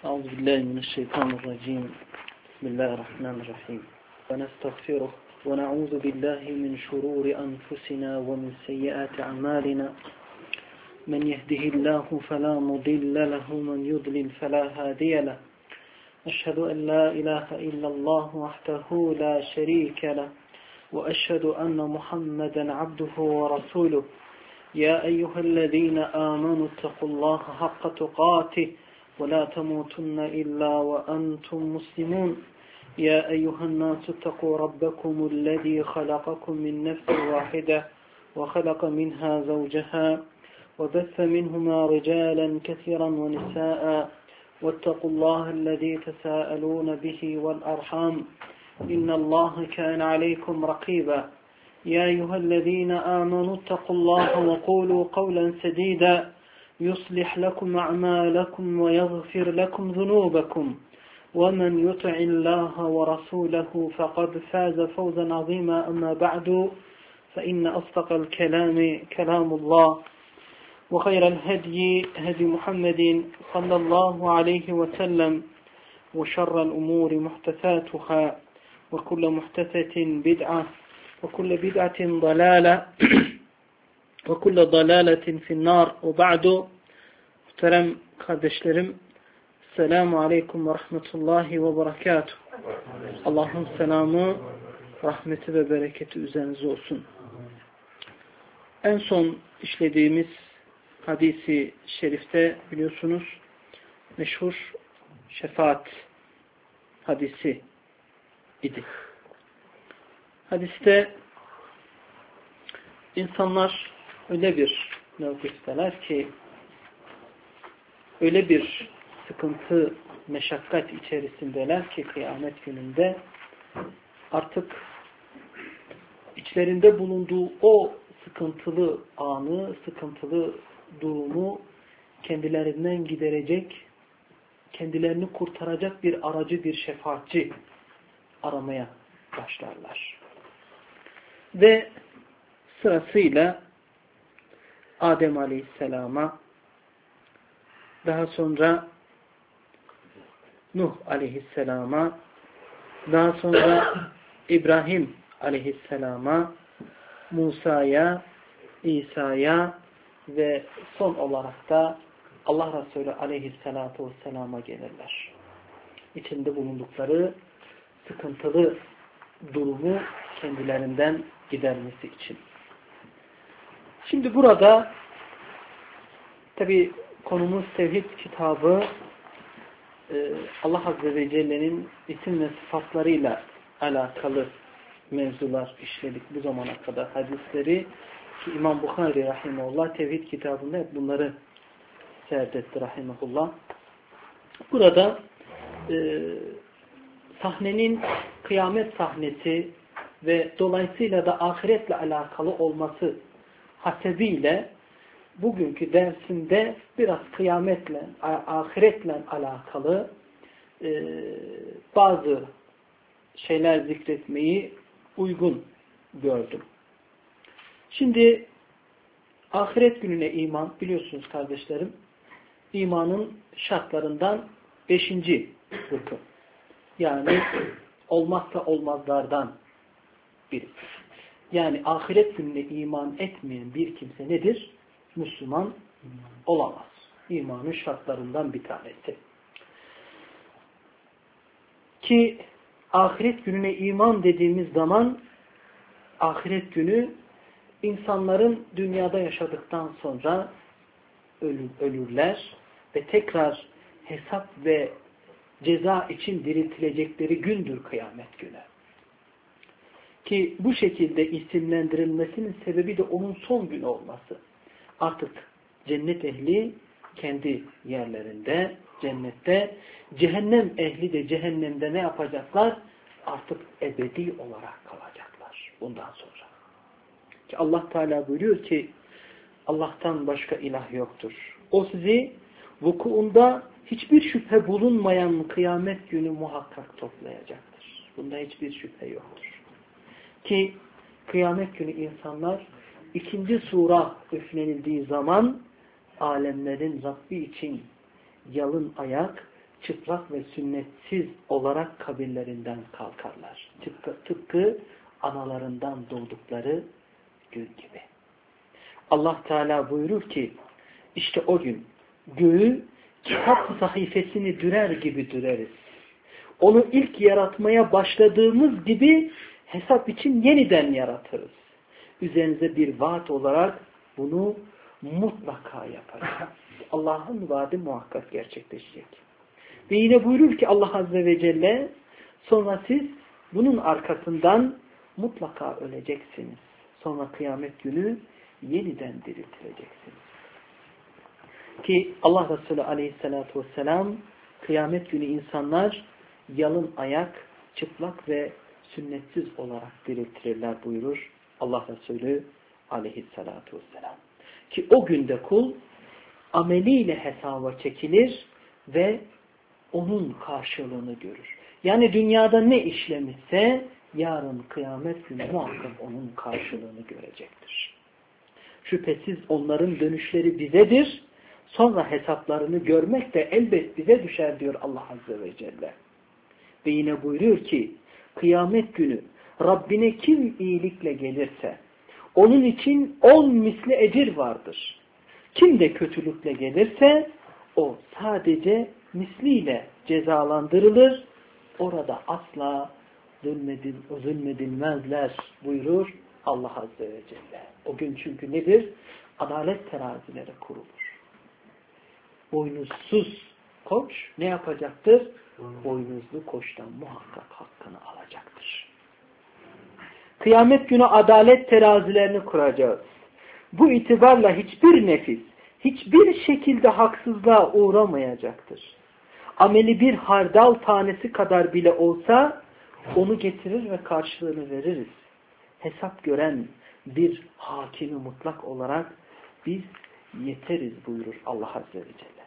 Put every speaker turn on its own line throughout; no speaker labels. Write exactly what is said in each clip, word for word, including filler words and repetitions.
أعوذ بالله من الشيطان الرجيم بسم الله الرحمن الرحيم ونستغفره ونعوذ بالله من شرور أنفسنا ومن سيئات أعمالنا من يهده الله فلا مضل له ومن يضلل فلا هادي له أشهد أن لا إله إلا الله وحده لا شريك له وأشهد أن محمدا عبده ورسوله يا أيها الذين آمنوا اتقوا الله حق تقاته ولا تموتن إلا وأنتم مسلمون يا أيها الناس اتقوا ربكم الذي خلقكم من نفس واحدة وخلق منها زوجها وبث منهما رجالا كثيرا ونساء واتقوا الله الذي تساءلون به والأرحام إن الله كان عليكم رقيبا يا أيها الذين آمنوا اتقوا الله وقولوا قولا سديدا يصلح لكم أعمالكم ويغفر لكم ذنوبكم ومن يطع الله ورسوله فقد فاز فوزا عظيما أما بعد فإن أصدق الكلام كلام الله وخير الهدي هدي محمد صلى الله عليه وسلم وشر الأمور محدثاتها وكل محدثة بدعة وكل بدعة ضلالة وكل ضلالة في النار وبعد muhterem kardeşlerim Selamun Aleyküm ve Rahmetullahi ve Berekatuhu. Allah'ın selamı, rahmeti ve bereketi üzerinize olsun. En son işlediğimiz hadisi şerifte biliyorsunuz meşhur şefaat hadisi idi. Hadiste insanlar öyle bir mevkifteler ki öyle bir sıkıntı, meşakkat içerisindeler ki kıyamet gününde artık içlerinde bulunduğu o sıkıntılı anı, sıkıntılı durumu kendilerinden giderecek, kendilerini kurtaracak bir aracı, bir şefaatçi aramaya başlarlar. Ve sırasıyla Adem Aleyhisselam'a, daha sonra Nuh Aleyhisselam'a, daha sonra İbrahim Aleyhisselam'a, Musa'ya, İsa'ya ve son olarak da Allah Resulü Aleyhisselatü Vesselam'a gelirler. İçinde bulundukları sıkıntılı durumu kendilerinden gidermesi için. Şimdi burada tabi konumuz tevhid kitabı, Allah Azze ve Celle'nin isim ve sıfatlarıyla alakalı mevzular işledik bu zamana kadar hadisleri ki İmam Bukhari rahimahullah tevhid kitabında hep bunları serdetti rahimahullah. Burada e, sahnenin kıyamet sahnesi ve dolayısıyla da ahiretle alakalı olması hasebiyle bugünkü dersimde biraz kıyametle, ahiretle alakalı e, bazı şeyler zikretmeyi uygun gördüm. Şimdi ahiret gününe iman, biliyorsunuz kardeşlerim, imanın şartlarından beşinci rükün. Yani olmazsa olmazlardan biri. Yani ahiret gününe iman etmeyen bir kimse nedir? Müslüman olamaz. İmanın şartlarından bir tanesi. Ki ahiret gününe iman dediğimiz zaman ahiret günü insanların dünyada yaşadıktan sonra ölürler ve tekrar hesap ve ceza için diriltilecekleri gündür kıyamet günü. Ki bu şekilde isimlendirilmesinin sebebi de onun son günü olması. Artık cennet ehli kendi yerlerinde, cennette, cehennem ehli de cehennemde ne yapacaklar? Artık ebedi olarak kalacaklar bundan sonra. Ki Allah Teala buyuruyor ki Allah'tan başka ilah yoktur. O sizi vukuunda hiçbir şüphe bulunmayan kıyamet günü muhakkak toplayacaktır. Bunda hiçbir şüphe yoktur. Ki kıyamet günü insanlar ikinci sura üflenildiği zaman alemlerin Rabbi için yalın ayak, çıplak ve sünnetsiz olarak kabirlerinden kalkarlar. Tıpkı, tıpkı analarından doğdukları gün gibi. Allah Teala buyurur ki işte o gün göğü kitap sayfasını dürer gibi düreriz. Onu ilk yaratmaya başladığımız gibi hesap için yeniden yaratırız. Üzerinize bir vaat olarak bunu mutlaka yaparız. Allah'ın vaadi muhakkak gerçekleşecek. Ve yine buyurur ki Allah Azze ve Celle sonra siz bunun arkasından mutlaka öleceksiniz. Sonra kıyamet günü yeniden diriltileceksiniz. Ki Allah Resulü Aleyhisselatü Vesselam kıyamet günü insanlar yalın ayak, çıplak ve sünnetsiz olarak diriltirirler buyurur Allah Resulü Aleyhisselatü Vesselam. Ki o günde kul ameliyle hesaba çekilir ve onun karşılığını görür. Yani dünyada ne işlemişse yarın kıyamet günü muhakkak onun karşılığını görecektir. Şüphesiz onların dönüşleri bizedir. Sonra hesaplarını görmek de elbet bize düşer diyor Allah Azze ve Celle. Ve yine buyuruyor ki kıyamet günü Rabbine kim iyilikle gelirse onun için on misli ecir vardır. Kim de kötülükle gelirse o sadece misliyle cezalandırılır. Orada asla zulmedil, zulmedilmezler buyurur Allah Azze ve Celle. O gün çünkü nedir? Adalet terazileri kurulur. Boynuzsuz koç ne yapacaktır? Boynuzlu koçtan muhakkak hakkını alacaktır. Kıyamet günü adalet terazilerini kuracağız. Bu itibarla hiçbir nefis, hiçbir şekilde haksızlığa uğramayacaktır. Ameli bir hardal tanesi kadar bile olsa onu getirir ve karşılığını veririz. Hesap gören bir hakimi mutlak olarak biz yeteriz buyurur Allah Azze ve Celle.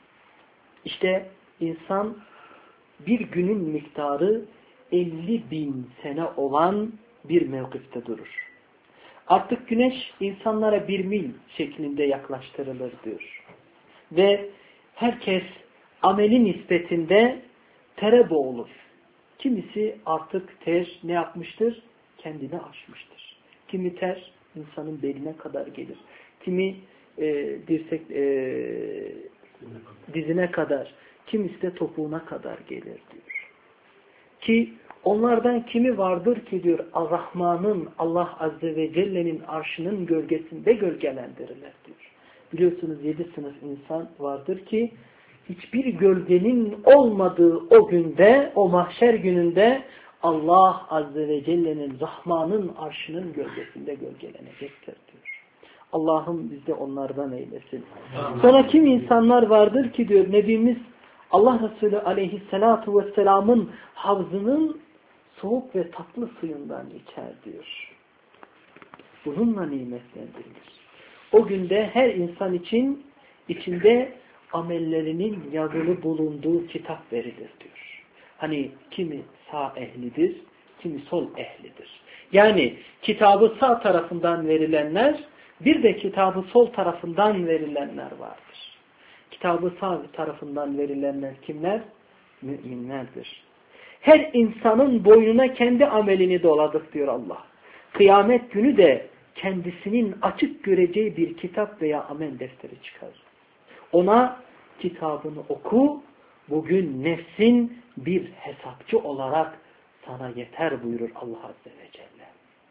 İşte insan bir günün miktarı elli bin sene olan bir mevkifte durur. Artık güneş insanlara bir mil şeklinde yaklaştırılır diyor. Ve herkes ameli nispetinde tere boğulur. Kimisi artık ter ne yapmıştır? Kendini aşmıştır. Kimi ter insanın beline kadar gelir. Kimi e, dirsek e, dizine kadar, kimisi de topuğuna kadar gelir diyor. Ki onlardan kimi vardır ki diyor Ar-Rahman'ın, Allah Azze ve Celle'nin arşının gölgesinde gölgelendirilir diyor. Biliyorsunuz yedi sınıf insan vardır ki hiçbir gölgenin olmadığı o günde, o mahşer gününde Allah Azze ve Celle'nin, Rahman'ın arşının gölgesinde gölgelenecektir diyor. Allah'ım bizde onlardan eylesin. Sonra kim insanlar vardır ki diyor Nebimiz Allah Resulü Aleyhisselatu Vesselam'ın havzının soğuk ve tatlı suyundan içer diyor. Bununla nimetlendirilir. O günde her insan için içinde amellerinin yazılı bulunduğu kitap verilir diyor. Hani kimi sağ ehlidir, kimi sol ehlidir. Yani kitabı sağ tarafından verilenler, bir de kitabı sol tarafından verilenler vardır. Kitabı sağ tarafından verilenler kimler? Müminlerdir. Her insanın boynuna kendi amelini doladık diyor Allah. Kıyamet günü de kendisinin açık göreceği bir kitap veya amel defteri çıkarır. Ona kitabını oku, bugün nefsin bir hesapçı olarak sana yeter buyurur Allah Azze ve Celle.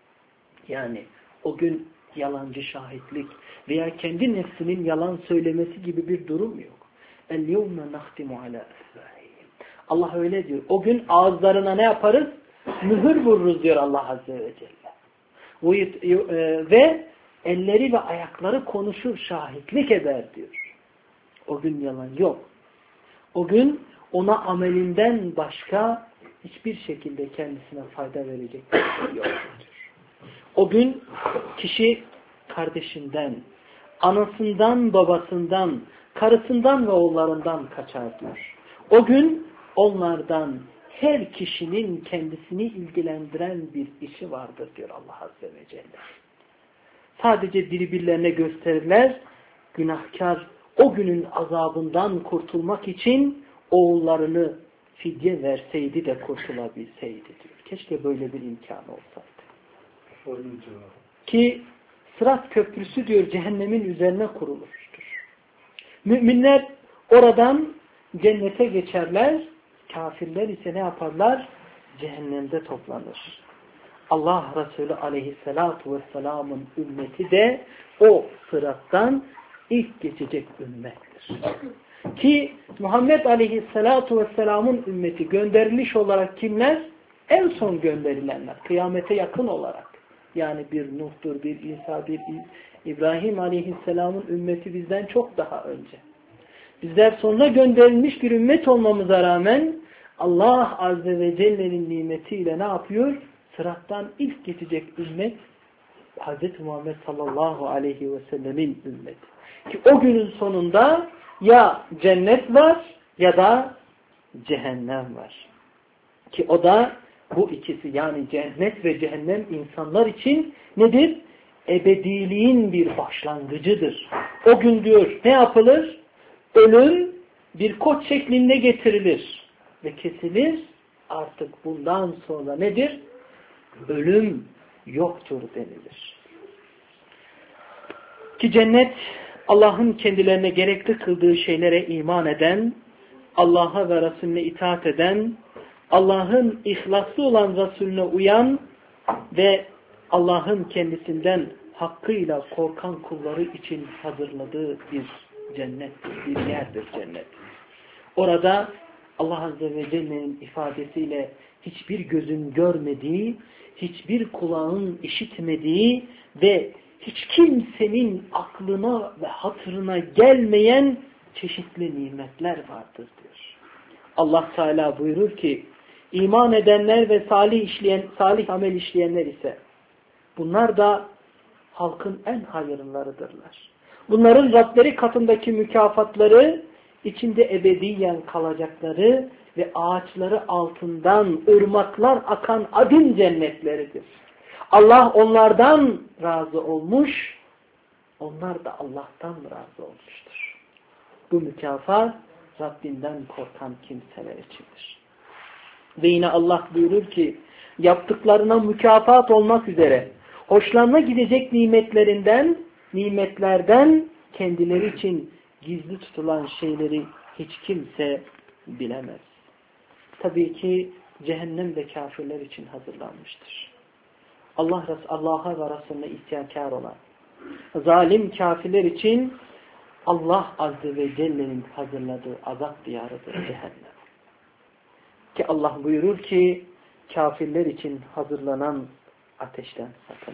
Yani o gün yalancı şahitlik veya kendi nefsinin yalan söylemesi gibi bir durum yok. El-yevme nahtimu ala efvahihim. Allah öyle diyor. O gün ağızlarına ne yaparız? Mühür vururuz diyor Allah Azze ve Celle. Ve elleri ve ayakları konuşur, şahitlik eder diyor. O gün yalan yok. O gün ona amelinden başka hiçbir şekilde kendisine fayda verecek bir şey yoktur. O gün kişi kardeşinden, anasından, babasından, karısından ve oğullarından kaçar diyor. O gün onlardan her kişinin kendisini ilgilendiren bir işi vardır diyor Allah Azze ve Celle. Sadece birbirlerine gösterirler, günahkar o günün azabından kurtulmak için oğullarını fidye verseydi de kurtulabilseydi diyor. Keşke böyle bir imkanı olsaydı. Ki Sırat Köprüsü diyor cehennemin üzerine kurulmuştur. Müminler oradan cennete geçerler, kafirler ise ne yaparlar? Cehennemde toplanır. Allah Resulü aleyhissalatu vesselamın ümmeti de o sırattan ilk geçecek ümmettir. Ki Muhammed aleyhissalatu vesselamın ümmeti gönderiliş olarak kimler? En son gönderilenler. Kıyamete yakın olarak. Yani bir Nuh'tur, bir İsa, bir İbrahim aleyhisselamın ümmeti bizden çok daha önce. Bizler sonra gönderilmiş bir ümmet olmamıza rağmen Allah Azze ve Celle'nin nimetiyle ne yapıyor? Sırattan ilk geçecek ümmet Hazreti Muhammed sallallahu aleyhi ve sellemin ümmeti. Ki o günün sonunda ya cennet var ya da cehennem var. Ki o da bu ikisi yani cennet ve cehennem insanlar için nedir? Ebediliğin bir başlangıcıdır. O gün diyor ne yapılır? Ölüm bir koç şeklinde getirilir ve kesilir. Artık bundan sonra nedir? Ölüm yoktur denilir. Ki cennet Allah'ın kendilerine gerekli kıldığı şeylere iman eden, Allah'a ve Resulüne itaat eden, Allah'ın ihlaslı olan Resulüne uyan ve Allah'ın kendisinden hakkıyla korkan kulları için hazırladığı bir cennettir, bir yerdir cennet. Orada Allah Azze ve Celle'nin ifadesiyle hiçbir gözün görmediği, hiçbir kulağın işitmediği ve hiç kimsenin aklına ve hatırına gelmeyen çeşitli nimetler vardır diyor. Allah Teala buyurur ki iman edenler ve salih işleyen, salih amel işleyenler ise bunlar da halkın en hayırlılarıdırlar. Bunların Rableri katındaki mükafatları içinde ebediyen kalacakları ve ağaçları altından ırmaklar akan adin cennetleridir. Allah onlardan razı olmuş, onlar da Allah'tan razı olmuştur. Bu mükafat Rabbinden korkan kimseler içindir. Ve yine Allah buyurur ki yaptıklarına mükafat olmak üzere hoşlanma gidecek nimetlerinden, nimetlerden kendileri için gizli tutulan şeyleri hiç kimse bilemez. Tabii ki cehennem de kafirler için hazırlanmıştır. Allah Allah'a ve Resulüne isyankar olan zalim kafirler için Allah Azze ve Celle'nin hazırladığı azap diyarıdır cehennem. Ki Allah buyurur ki kafirler için hazırlanan ateşten sakının.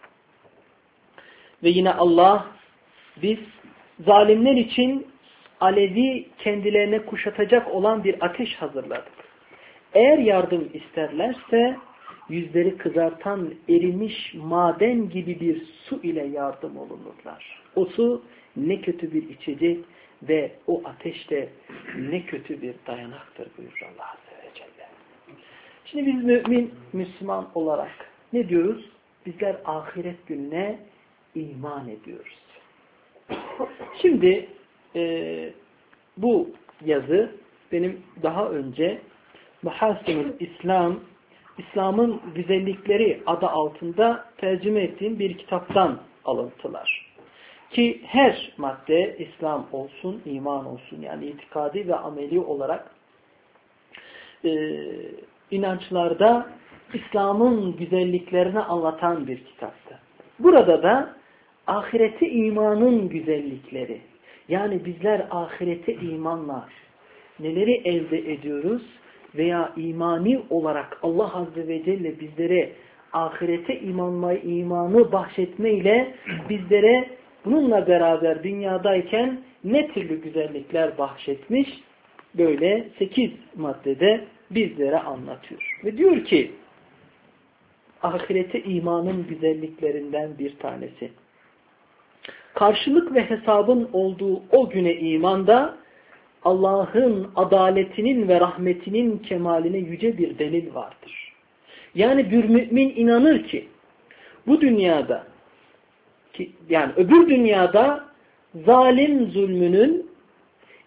Ve yine Allah biz zalimler için alevi kendilerine kuşatacak olan bir ateş hazırladık. Eğer yardım isterlerse yüzleri kızartan erimiş maden gibi bir su ile yardım olunurlar. O su ne kötü bir içecek ve o ateş de ne kötü bir dayanaktır buyurur Allah Azze ve Celle. Şimdi biz mümin, Müslüman olarak ne diyoruz? Bizler ahiret gününe iman ediyoruz. Şimdi e, bu yazı benim daha önce Mahasinul İslam, İslam'ın güzellikleri adı altında tercüme ettiğim bir kitaptan alıntılar. Ki her madde İslam olsun, iman olsun yani itikadi ve ameli olarak e, inançlarda İslam'ın güzelliklerini anlatan bir kitaptı. Burada da ahireti imanın güzellikleri yani bizler ahirete imanla neleri elde ediyoruz veya imani olarak Allah Azze ve Celle bizlere ahirete imanma, imanı bahşetmeyle bizlere bununla beraber dünyadayken ne türlü güzellikler bahşetmiş böyle sekiz maddede bizlere anlatıyor. Ve diyor ki ahirete imanın güzelliklerinden bir tanesi. Karşılık ve hesabın olduğu o güne imanda Allah'ın adaletinin ve rahmetinin kemaline yüce bir delil vardır. Yani bir mümin inanır ki bu dünyada ki, yani öbür dünyada zalim zulmünün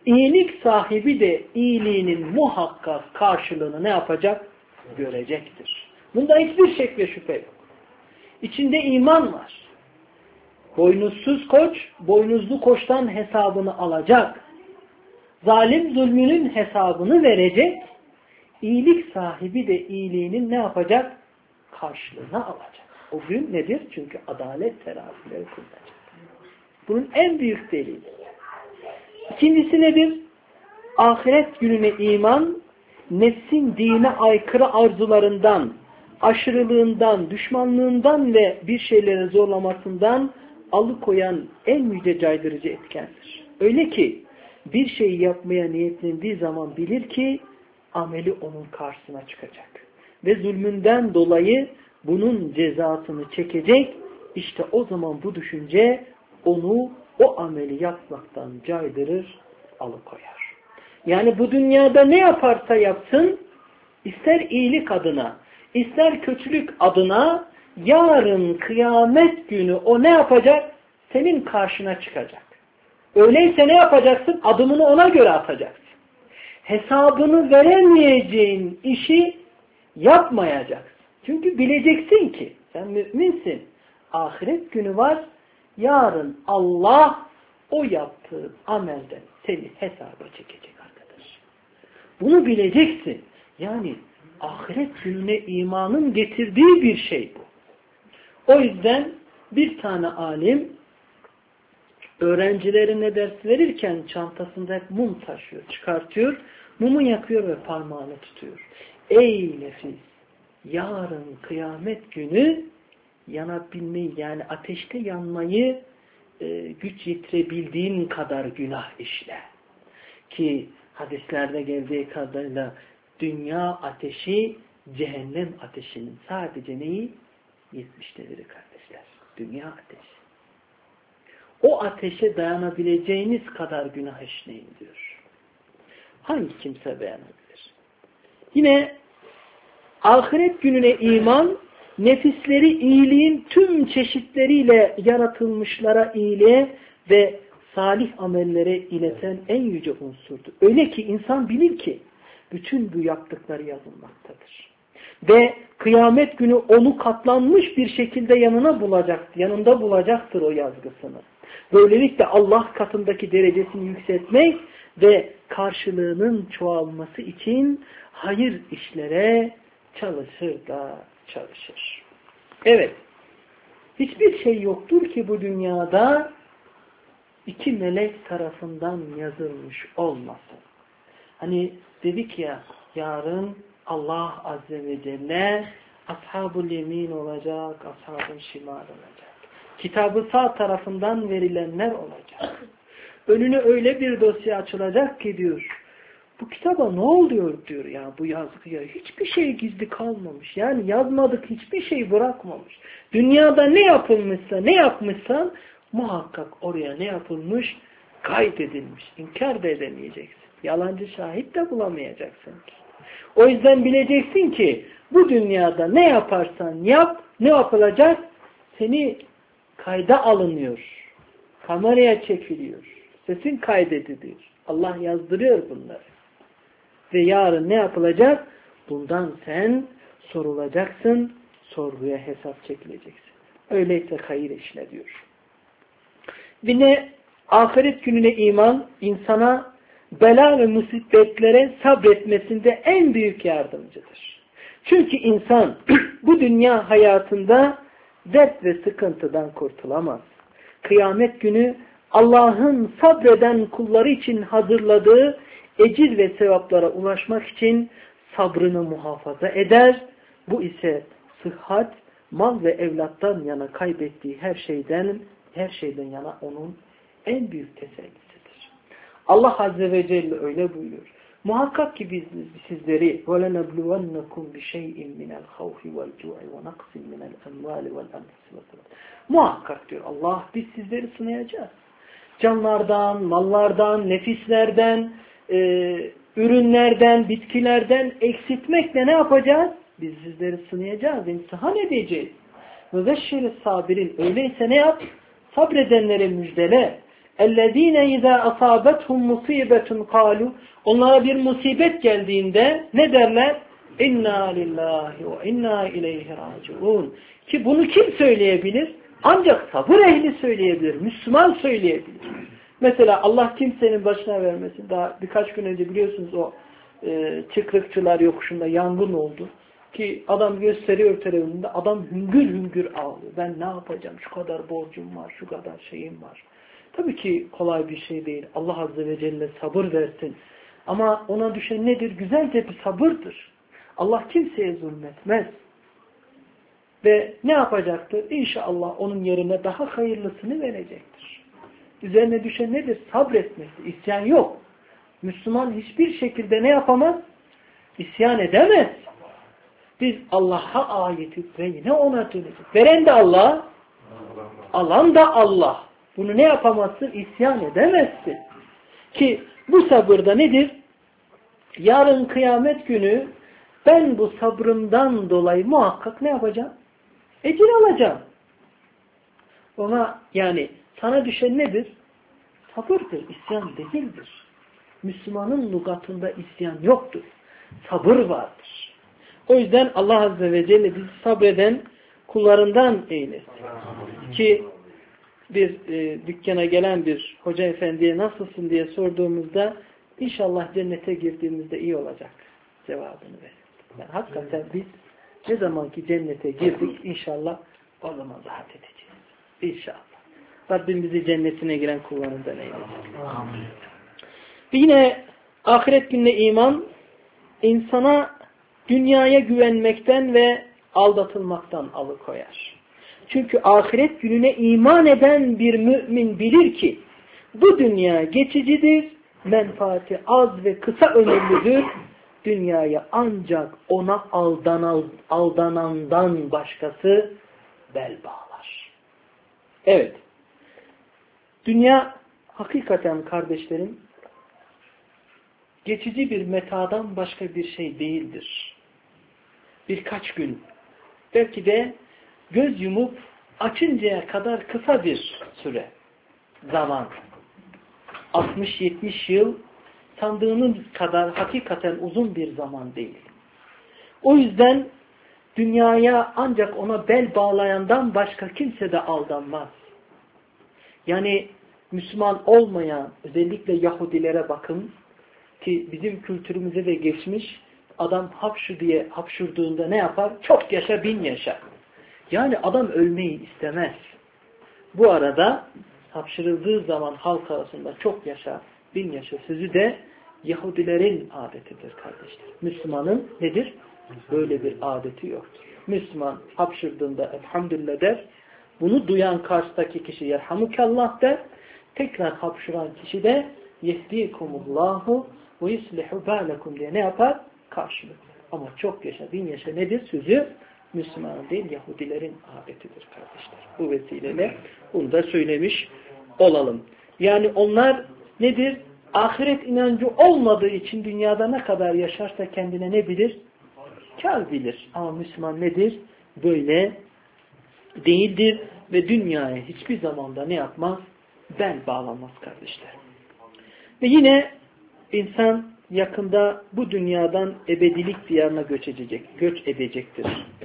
İyilik sahibi de iyiliğinin muhakkak karşılığını ne yapacak? Görecektir. Bunda hiçbir şek ve şüphe yok. İçinde iman var. Boynuzsuz koç, boynuzlu koçtan hesabını alacak. Zalim zulmünün hesabını verecek. İyilik sahibi de iyiliğinin ne yapacak? Karşılığını alacak. O gün nedir? Çünkü adalet terazileri kurulacak. Bunun en büyük delili. İkincisi nedir? Ahiret gününe iman, nefsin dine aykırı arzularından, aşırılığından, düşmanlığından ve bir şeylere zorlamasından alıkoyan en yüce caydırıcı etkendir. Öyle ki bir şeyi yapmaya niyetlendiği zaman bilir ki ameli onun karşısına çıkacak. Ve zulmünden dolayı bunun cezasını çekecek. İşte o zaman bu düşünce onu o ameli yapmaktan caydırır, alıkoyar. Yani bu dünyada ne yaparsa yapsın, ister iyilik adına, ister kötülük adına, yarın kıyamet günü o ne yapacak? Senin karşına çıkacak. Öyleyse ne yapacaksın? Adımını ona göre atacaksın. Hesabını veremeyeceğin işi yapmayacaksın. Çünkü bileceksin ki sen müminsin. Ahiret günü var. Yarın Allah o yaptığın amelden seni hesaba çekecek arkadaş. Bunu bileceksin. Yani ahiret gününe imanın getirdiği bir şey bu. O yüzden bir tane alim öğrencilerine ders verirken çantasında hep mum taşıyor, çıkartıyor, mumu yakıyor ve parmağını tutuyor. Ey nefis! Yarın kıyamet günü yanabilmeyi, yani ateşte yanmayı e, güç yetirebildiğin kadar günah işle. Ki hadislerde geldiği kadarıyla dünya ateşi cehennem ateşinin sadece neyi? yetmiştedir kardeşler. Dünya ateşi. O ateşe dayanabileceğiniz kadar günah işleyin diyor. Hangi kimse dayanabilir? Yine ahiret gününe iman, nefisleri iyiliğin tüm çeşitleriyle yaratılmışlara iyiliğe ve salih amellere ileten en yüce unsurdur. Öyle ki insan bilir ki bütün bu yaptıkları yazılmaktadır. Ve kıyamet günü onu katlanmış bir şekilde yanına bulacak, yanında bulacaktır o yazgısını. Böylelikle Allah katındaki derecesini yükseltmek ve karşılığının çoğalması için hayır işlere çalışır da çalışır. Evet, hiçbir şey yoktur ki bu dünyada iki melek tarafından yazılmış olmasın. Hani dedik ya, yarın Allah Azze ve Celle ashab-ı yemin olacak, ashab-ı şimal olacak. Kitabı sağ tarafından verilenler olacak. Önüne öyle bir dosya açılacak ki diyor, bu kitaba ne oluyor diyor ya, bu yazgıya hiçbir şey gizli kalmamış. Yani yazmadık, hiçbir şey bırakmamış. Dünyada ne yapılmışsa, ne yapmışsan muhakkak oraya ne yapılmış? Kaydedilmiş. İnkar da edemeyeceksin. Yalancı şahit de bulamayacaksın ki. O yüzden bileceksin ki bu dünyada ne yaparsan yap, ne yapılacak? Seni kayda alınıyor. Kameraya çekiliyor. Sesin kaydediliyor. Allah yazdırıyor bunları. Ve yarın ne yapılacak? Bundan sen sorulacaksın, sorguya hesap çekileceksin. Öyleyse hayır işle diyor. Yine ahiret gününe iman insana bela ve musibetlere sabretmesinde en büyük yardımcıdır. Çünkü insan bu dünya hayatında dert ve sıkıntıdan kurtulamaz. Kıyamet günü Allah'ın sabreden kulları için hazırladığı ecir ve sevaplara ulaşmak için sabrını muhafaza eder. Bu ise sıhhat, mal ve evlattan yana kaybettiği her şeyden her şeyden yana onun en büyük tesellisidir. Allah Azze ve Celle öyle buyuruyor. Muhakkak ki biz sizleri وَلَنَبْلُوَنَّكُمْ بِشَيْءٍ مِنَ الْخَوْفِ وَالْجُوعِ وَنَقْصٍ مِنَ الْأَمْوَالِ وَالْأَنْفُسِ وَالثَّمَرَاتِ. Muhakkak diyor Allah, biz sizleri sınayacağız. Canlardan, mallardan, nefislerden, e, ürünlerden, bitkilerden eksiltmekle ne yapacağız? Biz sizleri sınayacağız, imtihan edeceğiz. Mübeşşir-i sabirin, öyleyse ne yap? Sabredenlere müjdele. اَلَّذ۪ينَ اِذَا أَصَابَتْهُمْ مُصِيبَةٌ قَالُوا Onlara bir musibet geldiğinde ne derler? اِنَّا لِلّٰهِ وَاِنَّا اِلَيْهِ رَاجِعُونَ Ki bunu kim söyleyebilir? Ancak sabır ehli söyleyebilir. Müslüman söyleyebilir. Mesela Allah kimsenin başına vermesin. Daha birkaç gün önce biliyorsunuz o e, çıkrıkçılar yokuşunda yangın oldu. Ki adam gösteriyor televizyonda. Adam hüngür hüngür ağlıyor. Ben ne yapacağım? Şu kadar borcum var. Şu kadar şeyim var. Tabii ki kolay bir şey değil. Allah Azze ve Celle sabır versin. Ama ona düşen nedir? Güzelce bir sabırdır. Allah kimseye zulmetmez. Ve ne yapacaktır? İnşallah onun yerine daha hayırlısını verecektir. Üzerine düşen nedir? Sabretmektir. İsyan yok. Müslüman hiçbir şekilde ne yapamaz? İsyan edemez. Biz Allah'a ayetiz ve yine ona döneceğiz. Veren de Allah, alan da Allah. Bunu ne yapamazsın? İsyan edemezsin. Ki bu sabırda nedir? Yarın kıyamet günü ben bu sabrımdan dolayı muhakkak ne yapacağım? Ecir alacağım. Ona yani sana düşen nedir? Sabırdır, isyan değildir. Müslümanın lügatında isyan yoktur. Sabır vardır. O yüzden Allah Azze ve Celle bizi sabreden kullarından eylesin. Ki bir e, dükkana gelen bir hoca efendiye nasılsın diye sorduğumuzda inşallah cennete girdiğimizde iyi olacak cevabını verir. Yani hakikaten biz ne zamanki cennete girdik inşallah o zaman rahat edeceğiz. İnşallah. Rabbim bizi cennetine giren kullarından eylesin. Amin. Yine ahiret gününe iman insana dünyaya güvenmekten ve aldatılmaktan alıkoyar. Çünkü ahiret gününe iman eden bir mümin bilir ki bu dünya geçicidir, menfaati az ve kısa ömürlüdür. Dünyaya ancak ona aldanan, aldanandan başkası bel bağlar. Evet. Dünya hakikaten kardeşlerim geçici bir metadan başka bir şey değildir. Birkaç gün, belki de göz yumup açıncaya kadar kısa bir süre, zaman. altmış yetmiş yıl sandığınız kadar hakikaten uzun bir zaman değil. O yüzden dünyaya ancak ona bel bağlayandan başka kimse de aldanmaz. Yani Müslüman olmayan özellikle Yahudilere bakın ki bizim kültürümüze de geçmiş adam hapşu diye hapşurduğunda ne yapar? Çok yaşa bin yaşa. Yani adam ölmeyi istemez. Bu arada hapşırıldığı zaman halk arasında çok yaşa bin yaşa sözü de Yahudilerin adetidir kardeşler. Müslümanın nedir? Böyle bir adeti yoktur. Müslüman hapşırdığında elhamdülillah der. Bunu duyan karşıdaki kişi yerhamukallah der. Tekrar hapşıran kişi de yehdikumullahu ve yuslihu ba'lekum diye ne yapar? Karşılık. Ama çok yaşa, bin yaşa nedir? Sözü Müslümanın değil Yahudilerin adetidir kardeşler. Bu vesileyle bunu da söylemiş olalım. Yani onlar nedir? Ahiret inancı olmadığı için dünyada ne kadar yaşarsa kendine ne bilir? Kâr bilir. Ama Müslüman nedir? Böyle değildir ve dünyaya hiçbir zamanda ne yapmaz? Bel bağlamaz kardeşler. Ve yine insan yakında bu dünyadan ebedilik diyarına göç edecek, göç edecektir.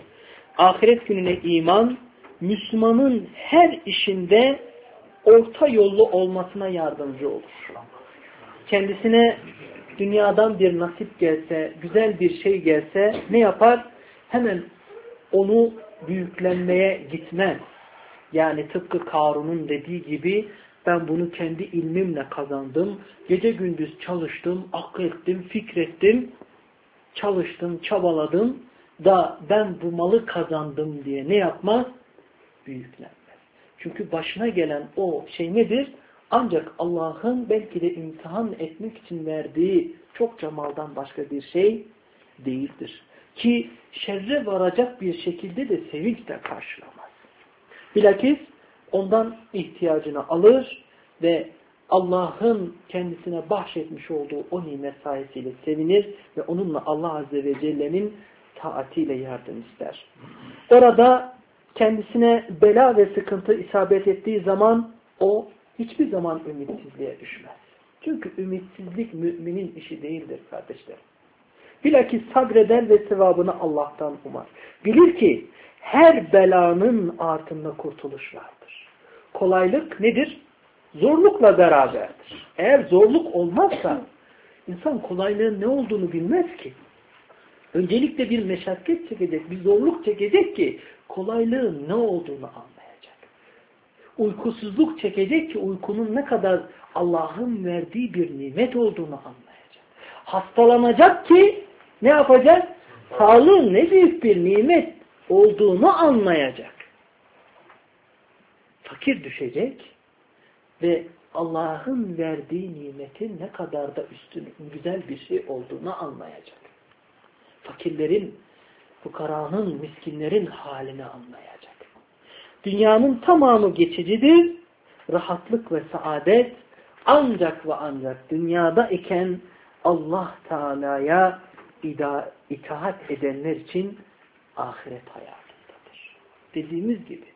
Ahiret gününe iman, Müslümanın her işinde orta yollu olmasına yardımcı olur. Kendisine dünyadan bir nasip gelse, güzel bir şey gelse ne yapar? Hemen onu büyüklenmeye gitmez. Yani tıpkı Karun'un dediği gibi ben bunu kendi ilmimle kazandım. Gece gündüz çalıştım, aklettim, fikrettim, çalıştım, çabaladım da ben bu malı kazandım diye ne yapmaz? Büyüklenmez. Çünkü başına gelen o şey nedir? Ancak Allah'ın belki de imtihan etmek için verdiği çokça maldan başka bir şey değildir. Ki şerre varacak bir şekilde de sevinçle karşılamaz. Bilakis ondan ihtiyacını alır ve Allah'ın kendisine bahşetmiş olduğu o nimet sayesiyle sevinir ve onunla Allah Azze ve Celle'nin taatiyle yardım ister. Orada kendisine bela ve sıkıntı isabet ettiği zaman o hiçbir zaman ümitsizliğe düşmez. Çünkü ümitsizlik müminin işi değildir kardeşlerim. Bilakis sabreder ve sevabını Allah'tan umar. Bilir ki her belanın altında kurtuluş vardır. Kolaylık nedir? Zorlukla beraberdir. Eğer zorluk olmazsa insan kolaylığın ne olduğunu bilmez ki. Öncelikle bir meşakkat çekecek, bir zorluk çekecek ki kolaylığın ne olduğunu anlayacak. Uykusuzluk çekecek ki uykunun ne kadar Allah'ın verdiği bir nimet olduğunu anlayacak. Hastalanacak ki ne yapacak? Sağlığın ne büyük bir nimet olduğunu anlayacak. Fakir düşecek ve Allah'ın verdiği nimetin ne kadar da üstün, güzel bir şey olduğunu anlayacak. Fakirlerin, fukaranın, miskinlerin halini anlayacak. Dünyanın tamamı geçicidir. Rahatlık ve saadet ancak ve ancak dünyada iken Allah Teala'ya itaat edenler için ahiret hayatındadır. Dediğimiz gibi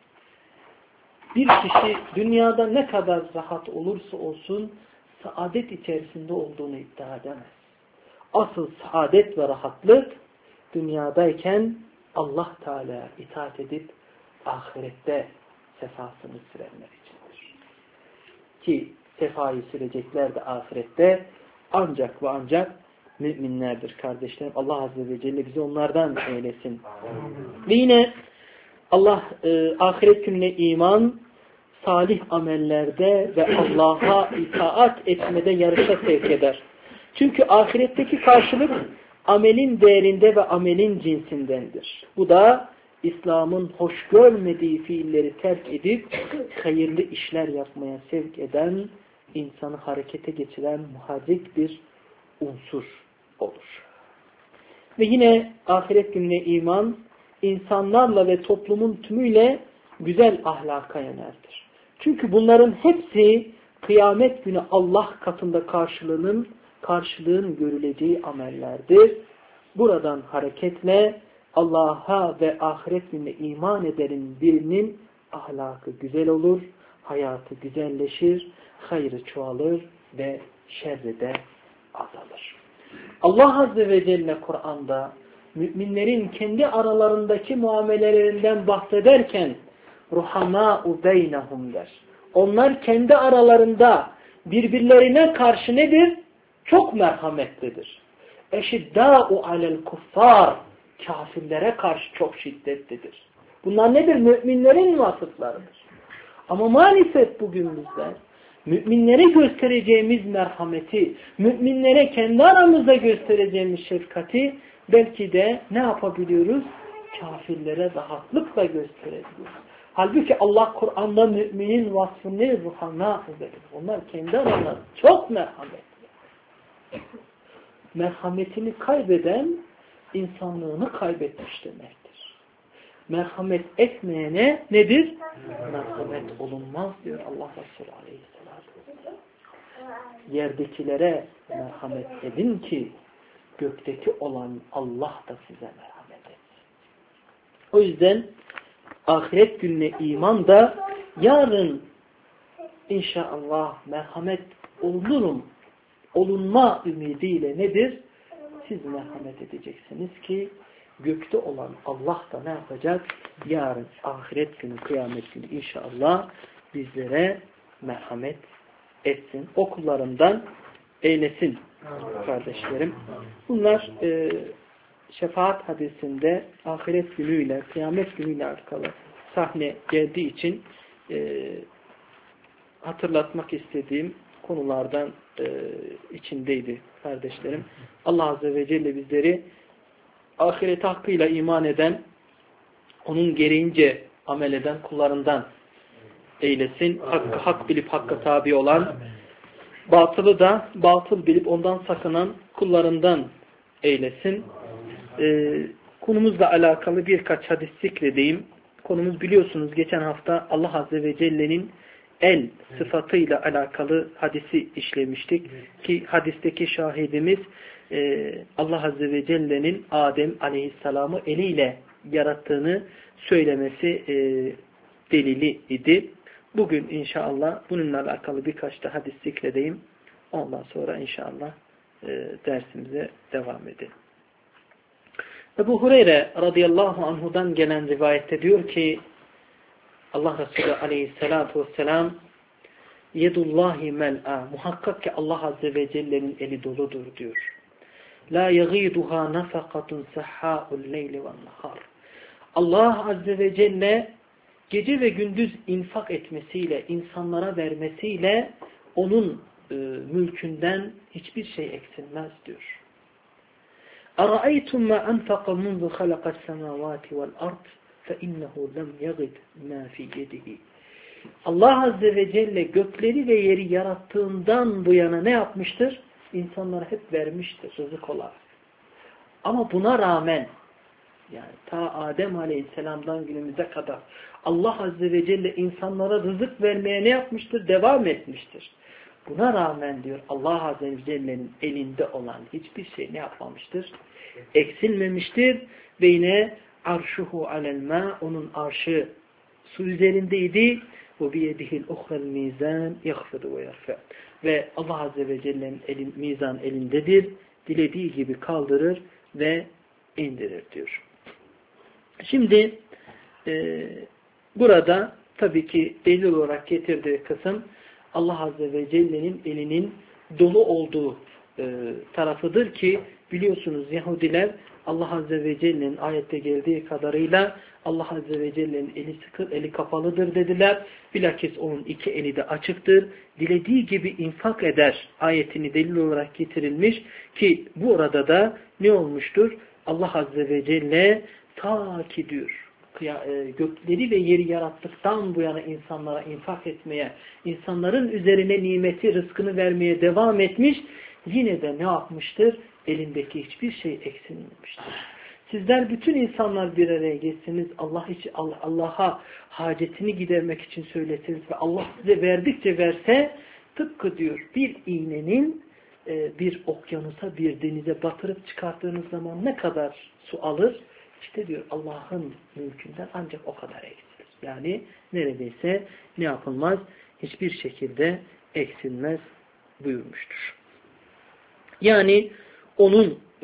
bir kişi dünyada ne kadar rahat olursa olsun saadet içerisinde olduğunu iddia edemez. Asıl saadet ve rahatlık dünyadayken Allah Teala'ya itaat edip ahirette sefasını sürenler içindir. Ki sefayı sürecekler de ahirette ancak ve ancak müminlerdir kardeşlerim. Allah Azze ve Celle bizi onlardan eylesin. Ve yine Allah e, ahiret gününe iman, salih amellerde ve Allah'a itaat etmede yarışa sevk eder. Çünkü ahiretteki karşılık amelin değerinde ve amelin cinsindendir. Bu da İslam'ın hoş görmediği fiilleri terk edip hayırlı işler yapmaya sevk eden, insanı harekete geçiren muharrik bir unsur olur. Ve yine ahiret gününe iman, insanlarla ve toplumun tümüyle güzel ahlaka yönerdir. Çünkü bunların hepsi kıyamet günü Allah katında karşılığının karşılığın görüleceği amellerdir. Buradan hareketle Allah'a ve ahiret gününe iman edenin birinin ahlakı güzel olur, hayatı güzelleşir, hayrı çoğalır ve şerri de azalır. Allah Azze ve Celle Kur'an'da müminlerin kendi aralarındaki muamelelerinden bahsederken ruhamâ'u beynehum der. Onlar kendi aralarında birbirlerine karşı nedir? Çok merhametlidir. Eşiddâ'u alel kuffâr, kafirlere karşı çok şiddetlidir. Bunlar nedir? Müminlerin vasıflarıdır. Ama maalesef bugün bizler müminlere göstereceğimiz merhameti, müminlere kendi aramızda göstereceğimiz şefkati belki de ne yapabiliyoruz? Kafirlere rahatlıkla gösterebiliyoruz. Halbuki Allah Kur'an'da müminin vasfını ruhana verir. Onlar kendi aralarında çok merhametli. Merhametini kaybeden insanlığını kaybetmiş demektir. Merhamet etmeyene nedir? Merhamet olunmaz diyor Allah Resulü Aleyhisselatü Vesselam. Yerdekilere merhamet edin ki gökteki olan Allah da size merhamet etsin. O yüzden ahiret gününe iman da yarın inşallah merhamet olurum, olunma ümidiyle nedir? Siz merhamet edeceksiniz ki gökte olan Allah da ne yapacak? Yarın ahiret günü, kıyamet günü inşallah bizlere merhamet etsin. O kullarından eylesin kardeşlerim. Bunlar e, şefaat hadisinde ahiret günüyle, kıyamet günüyle alakalı sahne geldiği için e, hatırlatmak istediğim konulardan e, içindeydi kardeşlerim. Allah Azze ve Celle bizleri ahiret hakkıyla iman eden, onun gereğince amel eden kullarından eylesin. Hakkı hak bilip hakka tabi olan, batılı da batıl bilip ondan sakınan kullarından eylesin. Ee, konumuzla alakalı birkaç hadis zikredeyim. Konumuz biliyorsunuz geçen hafta Allah Azze ve Celle'nin el sıfatıyla alakalı hadisi işlemiştik. Ki hadisteki şahidimiz e, Allah Azze ve Celle'nin Adem Aleyhisselam'ı eliyle yarattığını söylemesi e, delili idi. bugün inşallah bununla alakalı birkaç da hadis zikredeyim. Ondan sonra inşallah e, dersimize devam edelim. Ebu Hureyre radıyallahu anhudan gelen rivayette diyor ki Allah Resulü aleyhissalatu vesselam yedullahi mel'a, muhakkak ki Allah Azze ve Celle'nin eli doludur diyor. La yaghiduha nafakatun sahha'ul leyli ven nahar. Allah Azze ve Celle gece ve gündüz infak etmesiyle, insanlara vermesiyle onun e, mülkünden hiçbir şey eksilmez diyor. أَرَأَيْتُمْ مَا أَنْفَقَ مُنْذُ خَلَقَ السَّمَاوَاتِ وَالْأَرْضِ فَإِنَّهُ لَمْ يَغِدْ مَا فِي يَدِهِ. Allah Azze ve Celle gökleri ve yeri yarattığından bu yana ne yapmıştır? İnsanlara hep vermiştir rızık olarak. Ama buna rağmen yani ta Adem Aleyhisselam'dan günümüze kadar Allah Azze ve Celle insanlara rızık vermeye ne yapmıştır? Devam etmiştir. Buna rağmen diyor Allah Azze ve Celle'nin elinde olan hiçbir şey ne yapmamıştır? Eksilmemiştir. Ve yine arşuhu alel-mâ, onun arşı su üzerindeydi. Ve biyedihil uhrel mizan yaghfidu ve yerfe. Ve Allah Azze ve Celle'nin elin, mizan elindedir. Dilediği gibi kaldırır ve indirir diyor. Şimdi e, burada tabii ki delil olarak getirdiği kısım Allah Azze ve Celle'nin elinin dolu olduğu e, tarafıdır ki biliyorsunuz Yahudiler Allah Azze ve Celle'nin ayette geldiği kadarıyla Allah Azze ve Celle'nin eli sıkı, eli kapalıdır dediler. Bilakis onun iki eli de açıktır. Dilediği gibi infak eder ayetini delil olarak getirilmiş ki bu orada da ne olmuştur? Allah Azze ve Celle ta ki diyor gökleri ve yeri yarattıktan bu yana insanlara infak etmeye, insanların üzerine nimeti, rızkını vermeye devam etmiş. Yine de ne yapmıştır? Elindeki hiçbir şey eksilmemiştir. Sizler bütün insanlar bir araya geçseniz, Allah için Allah'a hacetini gidermek için söyleseniz ve Allah size verdikçe verse, tıpkı diyor bir iğnenin bir okyanusa, bir denize batırıp çıkarttığınız zaman ne kadar su alır? İşte diyor Allah'ın mülkünden ancak o kadar eksilir. Yani neredeyse ne yapılmaz? Hiçbir şekilde eksilmez buyurmuştur. Yani onun e,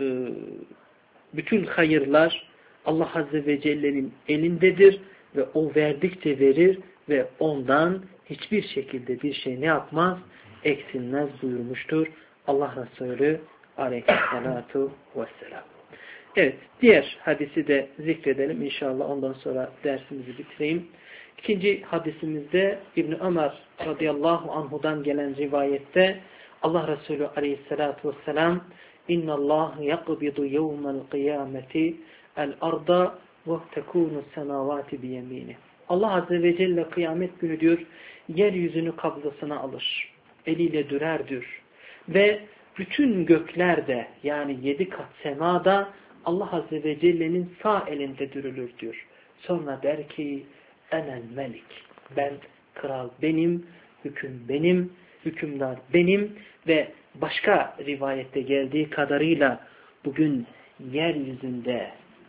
bütün hayırlar Allah Azze ve Celle'nin elindedir ve o verdikçe verir ve ondan hiçbir şekilde bir şey ne yapmaz? Eksilmez buyurmuştur Allah Resulü aleyhissalatu vesselam. Evet, diğer hadisi de zikredelim inşallah, ondan sonra dersimizi bitireyim. İkinci hadisimizde İbn-i Ömer radıyallahu anhudan gelen rivayette Allah Resulü aleyhissalatu vesselam اِنَّ اللّٰهِ يَقْبِضُ يَوْمَ الْقِيَامَةِ الْاَرْضَ وَتَكُونُ السَّمَاوَاتِ بِيَم۪ينِ. Allah Azze ve Celle kıyamet günü diyor, yeryüzünü kabzasına alır, eliyle dürer diyor. Ve bütün göklerde yani yedi kat semada Allah Azze ve Celle'nin sağ elinde dürülür diyor. Sonra der ki enel melik, ben kral benim, hüküm benim, hükümdar benim ve başka rivayette geldiği kadarıyla bugün yeryüzünde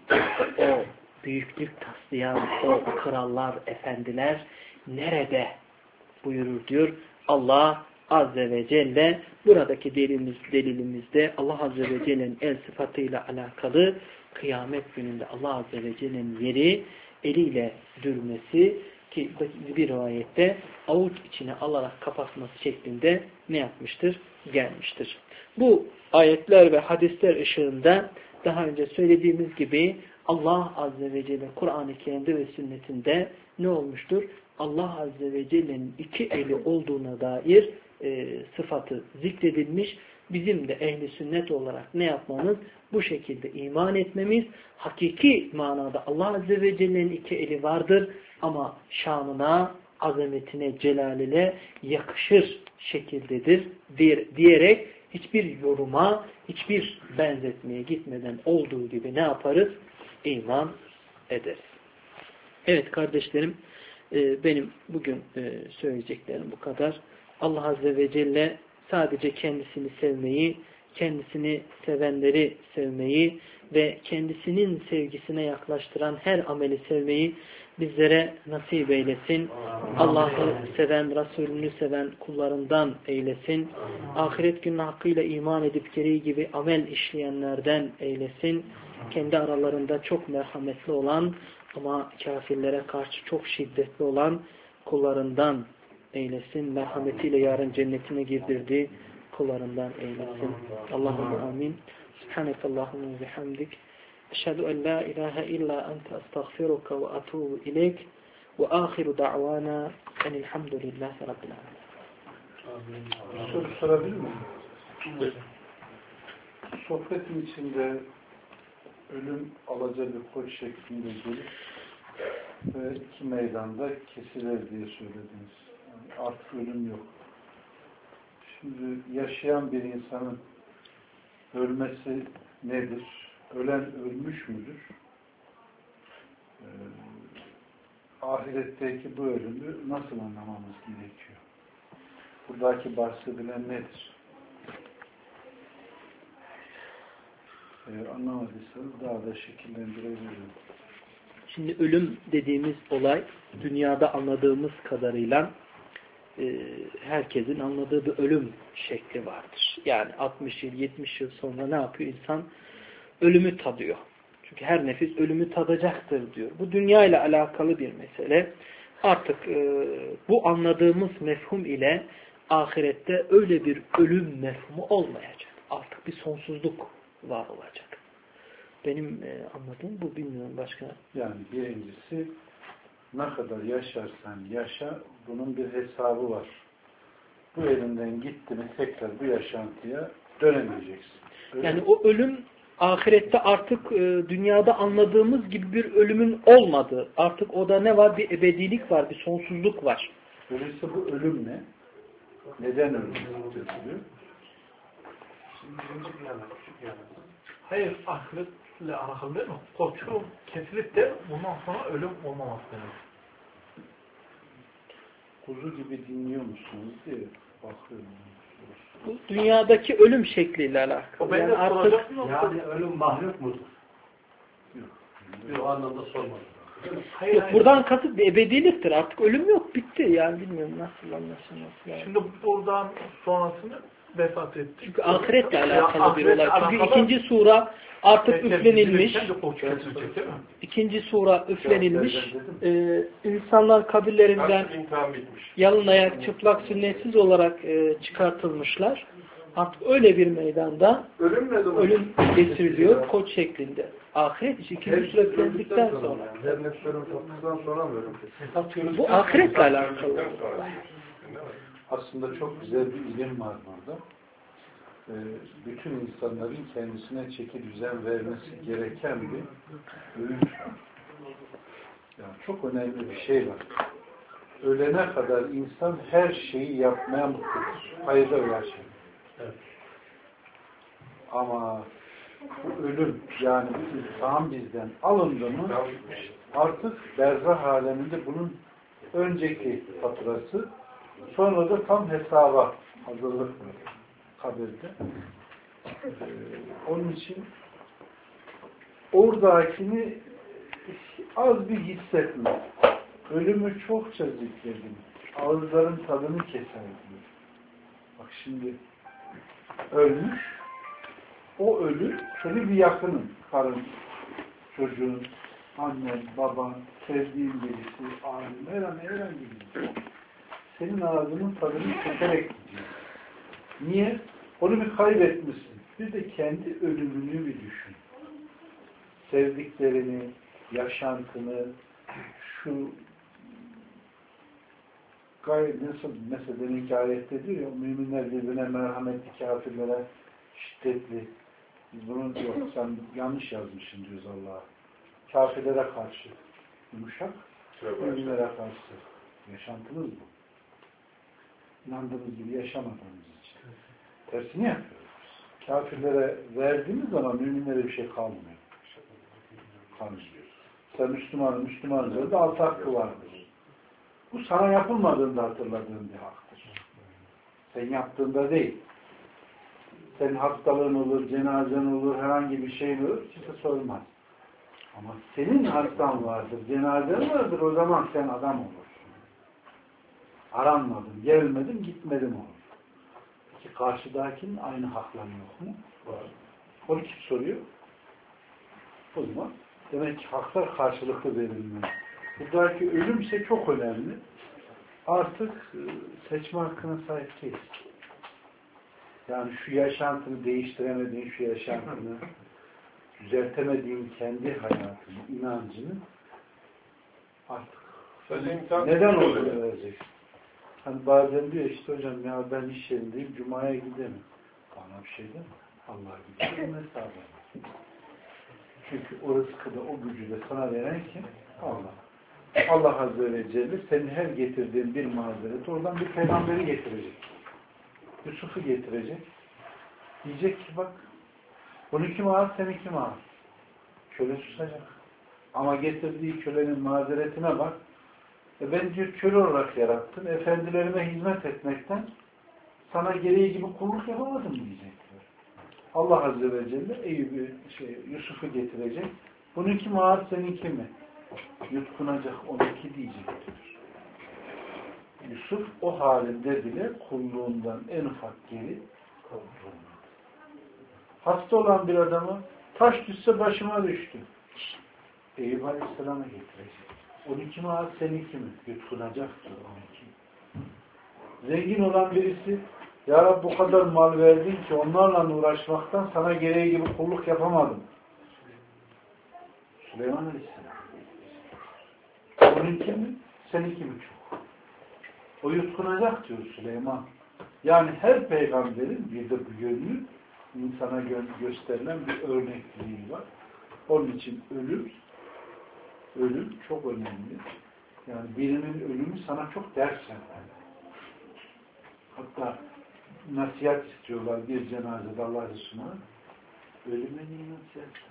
o büyüklük taslayan o krallar, efendiler nerede buyurur diyor. Allah Azze ve Celle buradaki delilimiz, delilimizde Allah Azze ve Celle'nin el sıfatıyla alakalı kıyamet gününde Allah Azze ve Celle'nin yeri eliyle dürmesi ki bir rivayette avuç içine alarak kapatması şeklinde ne yapmıştır? Gelmiştir. Bu ayetler ve hadisler ışığında daha önce söylediğimiz gibi Allah Azze ve Celle Kur'an-ı Kerim'de ve sünnetinde ne olmuştur? Allah Azze ve Celle'nin iki eli olduğuna dair e, sıfatı zikredilmiş. Bizim de ehli sünnet olarak ne yapmamız? Bu şekilde iman etmemiz. Hakiki manada Allah Azze ve Celle'nin iki eli vardır ama şanına, azametine, celaline yakışır şekildedir diyerek hiçbir yoruma, hiçbir benzetmeye gitmeden olduğu gibi ne yaparız? İman ederiz. Evet kardeşlerim, benim bugün söyleyeceklerim bu kadar. Allah Azze ve Celle sadece kendisini sevmeyi, kendisini sevenleri sevmeyi ve kendisinin sevgisine yaklaştıran her ameli sevmeyi bizlere nasip eylesin. Allah'ı seven, Resulünü seven kullarından eylesin. Ahiret günü hakkıyla iman edip gereği gibi amel işleyenlerden eylesin. Kendi aralarında çok merhametli olan ama kafirlere karşı çok şiddetli olan kullarından eylesin. Merhametiyle yarın cennetine girdirdiği kullarından eylesin. Allahümme amin. Subhanekallahümme ve bihamdik. Eşhedü en la ilahe illa ente estağfiruka ve atubu ileyk. Ve ahiru da'vana enilhamdülillahi rabbil alemin.
Bir soru sorabilir miyim? Evet. Sohbetin içinde ölüm alaca bir koç şeklinde gelip ve iki meydanda kesilir diye söylediniz. Yani artık ölüm yok. Şimdi yaşayan bir insanın ölmesi nedir? Ölen ölmüş müdür? Ee, ahiretteki bu ölümü nasıl anlamamız gerekiyor? Buradaki bahsedilen nedir? Ee, anlamadıysanız daha da şekillendirebilirim.
Şimdi ölüm dediğimiz olay dünyada anladığımız kadarıyla e, herkesin anladığı bir ölüm şekli vardır. Yani altmış yıl, yetmiş yıl sonra ne yapıyor insan? Ölümü tadıyor. Çünkü her nefis ölümü tadacaktır diyor. Bu dünya ile alakalı bir mesele. Artık e, bu anladığımız mefhum ile ahirette öyle bir ölüm mefhumu olmayacak. Artık bir sonsuzluk var olacak. Benim e, anladığım bu, bilmiyorum başka.
Yani birincisi ne kadar yaşarsan yaşa bunun bir hesabı var. Bu elinden gitti mi tekrar bu yaşantıya dönemeyeceksin. Öyle
yani
mi?
o ölüm ahirette artık e, dünyada anladığımız gibi bir ölümün olmadığı. Artık o da ne var? Bir ebedilik var, bir sonsuzluk var.
Öyleyse bu ölüm ne? Neden ölüm diyor?
Hayır, ahiretle alakalı değil mi? Koçu kesilip de bundan sonra ölüm olmaması demek.
Kuzu gibi dinliyor musunuz diye bakıyorum.
Bu dünyadaki ölüm şekliyle alakalı.
O ben
Yani
de
artık
soracaktım ama
Yani ölüm mahluk mudur?
Yok.
Bir o anlamda sormadım.
hayır,
yok,
hayır.
buradan kasıt bir ebediliktir. Artık ölüm yok, bitti. Yani bilmiyorum nasıl anlaşılması lazım.
Şimdi buradan sonrasını vefat etti.
Çünkü ahiretle alakalı
Ya,
bir olay.
ahiretle
Çünkü
alakalı-
ikinci sura artık
Evet,
üflenilmiş.
kesilirken de koç kesilecek değil mi?
İkinci sura üflenilmiş. Ee, insanlar kabirlerinden yalın ayak, çıplak, sünnetsiz olarak e, çıkartılmışlar. Artık öyle bir meydanda
Ölüm ne zaman?
ölüm getiriliyor koç şeklinde. Ahiret işi ikinci sura üflendikten sonra.
Cennet ölüm tattıktan sonra mı ölüm?
Bu ahiretle alakalı.
Aslında çok güzel bir ilim var burada. Ee, bütün insanların kendisine çeki düzen vermesi gereken bir öğüt var. Yani çok önemli bir şey var. Ölene kadar insan her şeyi yapmaya mutludur. Hayırda yaşar.
Evet.
Ama bu ölüm, yani bu insan bizden alındı mı artık berzah aleminde bunun önceki faturası, sonra da tam hesaba hazırlık var kabirde. Ee, onun için oradakini az bir hissetme. Ölümü çokça zikredin. Ağızların tadını keser diyor. Bak şimdi ölmüş, o ölü senin bir yakının, karın, çocuğun, annen, baban, sevdiğin birisi, alim, herhangi herhangi birisi. Senin ağzının tadını keserek gidiyor. Niye? Onu bir kaybetmişsin. Bir de kendi ölümünü bir düşün. Sevdiklerini, yaşantını, şu gayet nasıl mesela deminki ayette diyor ya, müminler birbirine merhametli, kafirlere şiddetli. Biz bunu yok, sen yanlış yazmışsın diyoruz Allah'a. Kafirlere karşı yumuşak, müminlere karşı. Yaşantımız bu. İnandığımız gibi yaşamadığımız için. Tersini yapıyoruz. Kafirlere verdiğimiz zaman müminlere bir şey kalmıyor. Kalmıyor. Sen Müslümanın, Müslüman üzerinde altı hakkı vardır. Bu sana yapılmadığında hatırladığın bir haktır. Sen yaptığında değil. Senin hastalığın olur, cenazen olur, herhangi bir şey olur. Kimse sormaz. Ama senin hastan vardır, cenazen vardır, o zaman sen adam olursun. Aranmadın, gelmedin, gitmedin olur. Peki karşıdakinin aynı hakları yok mu? Var. Onu kim soruyor? O zaman demek ki haklar karşılıklı verilmeli. Buradaki ölümse çok önemli. Artık seçme hakkına sahip değiliz. Yani şu yaşantını değiştiremediğin şu yaşantını, düzeltemediğin kendi hayatını, inancını artık neden oraya vereceksin? Hani bazen diyor işte hocam ya ben iş yerindeyim, Cuma'ya gidemem. Bana bir şey deme. Allah gidiyor, hesabı. Çünkü o rızkı da o gücü de sana veren kim? Allah. Allah Azze ve Celle senin her getirdiğin bir mazereti oradan bir peygamberi getirecek. Yusuf'u getirecek. Diyecek ki bak bunu kim ağır, seni kim ağır? Köle susacak. Ama getirdiği kölenin mazeretine bak. E ben diyor köle olarak yarattım. Efendilerime hizmet etmekten sana gereği gibi kulluk yapamadım diyecekler. Allah Azze ve Celle Eyüp'ü, şey, Yusuf'u getirecek. Bunun kim ağır, seninki mi? Yutkunacak, onunki diyecektir. Yusuf o halinde bile kulluğundan en ufak geri kaldı. Hasta olan bir adamı taş düşse başıma düştü. Eyüp Aleyhisselam'a getirecek. onunki mi ağır, seninki mi? Yutkunacaktır onunki. Zengin olan birisi ya Rabbi bu kadar mal verdin ki onlarla uğraşmaktan sana gereği gibi kulluk yapamadım. Süleyman Aleyhisselam. Onunki mi? Seninki mi çok? O yutkunacak diyor Süleyman. Yani her peygamberin bir de bu yönlü insana gö gösterilen bir örnekliği var. Onun için ölüm ölüm çok önemli. Yani birinin ölümü sana çok ders vermeli. Hatta nasihat istiyorlar bir cenazede Allah Resulü'ne. Ölüme niye nasihat ver?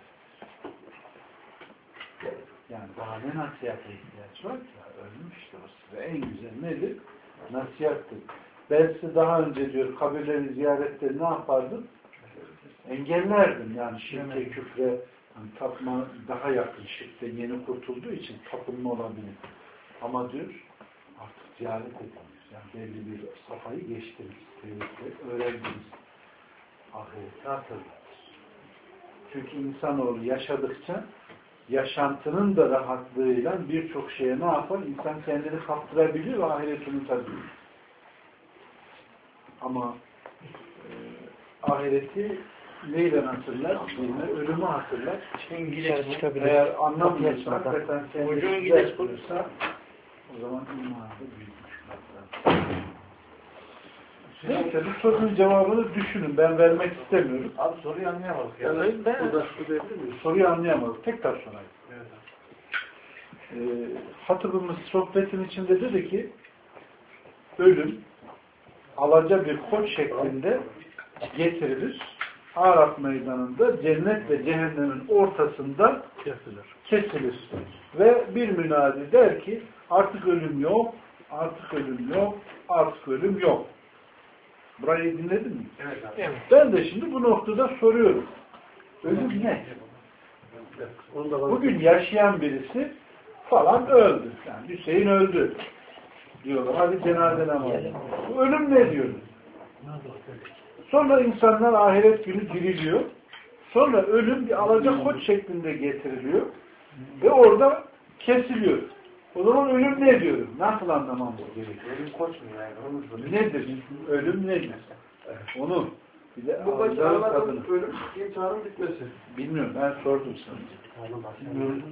Yani daha ne nasihate ihtiyaç var ki? Ölmüştür o size. En güzel nedir? Nasihattır. Ben size daha önce diyor kabirleri ziyarette ne yapardım? Engellerdim. Yani şirke, küfre, yani tapma daha yakın şirkten yeni kurtulduğu için tapınma olabilir. Ama diyor artık ziyaret ediniz. Yani belli bir safhayı geçtiniz. Öğrendiniz. Ahireti hatırladınız. Çünkü insanoğlu yaşadıkça yaşantının da rahatlığıyla birçok şeye ne yapar? İnsan kendini kaptırabiliyor ve ahireti unutabiliyor. Ama e, ahireti neyle hatırlar? Yine ölümü hatırlar. Eğer anlamıyorsa, hakikaten kendini güzel bulursa o zaman imanı büyütmüş. Neyse bu sorunun cevabını düşünün. Ben vermek istemiyorum.
Abi soruyu anlayamadık. Yani.
Yani ben soruyu anlayamadık. Tekrar sorayım. Evet. Ee, hatırımız sohbetin içinde dedi ki ölüm alaca bir koç şeklinde getirilir. Araf meydanında cennet ve cehennemin ortasında kesilir. kesilir. Ve bir münadi der ki artık ölüm yok, artık ölüm yok, artık ölüm yok. Burayı dinledin mi? Evet, evet. Ben de şimdi bu noktada soruyorum. Ölüm ne? Bugün yaşayan birisi falan öldü. Yani Hüseyin öldü. Diyorlar. Hadi cenaze namazı. Ölüm ne diyor? Sonra insanlar ahiret günü diriliyor. Sonra ölüm bir alaca koç şeklinde getiriliyor. Ve orada kesiliyor. O zaman ölüm ne diyor? Nasıl anlamamız gerekiyor?
Ölüm koç mu yani?
Nedir? Ölüm nedir? Evet. Onu bir de
bu başı anladım. Ölüm imtihanın bitmesi.
Bilmiyorum. Ben sordum sana.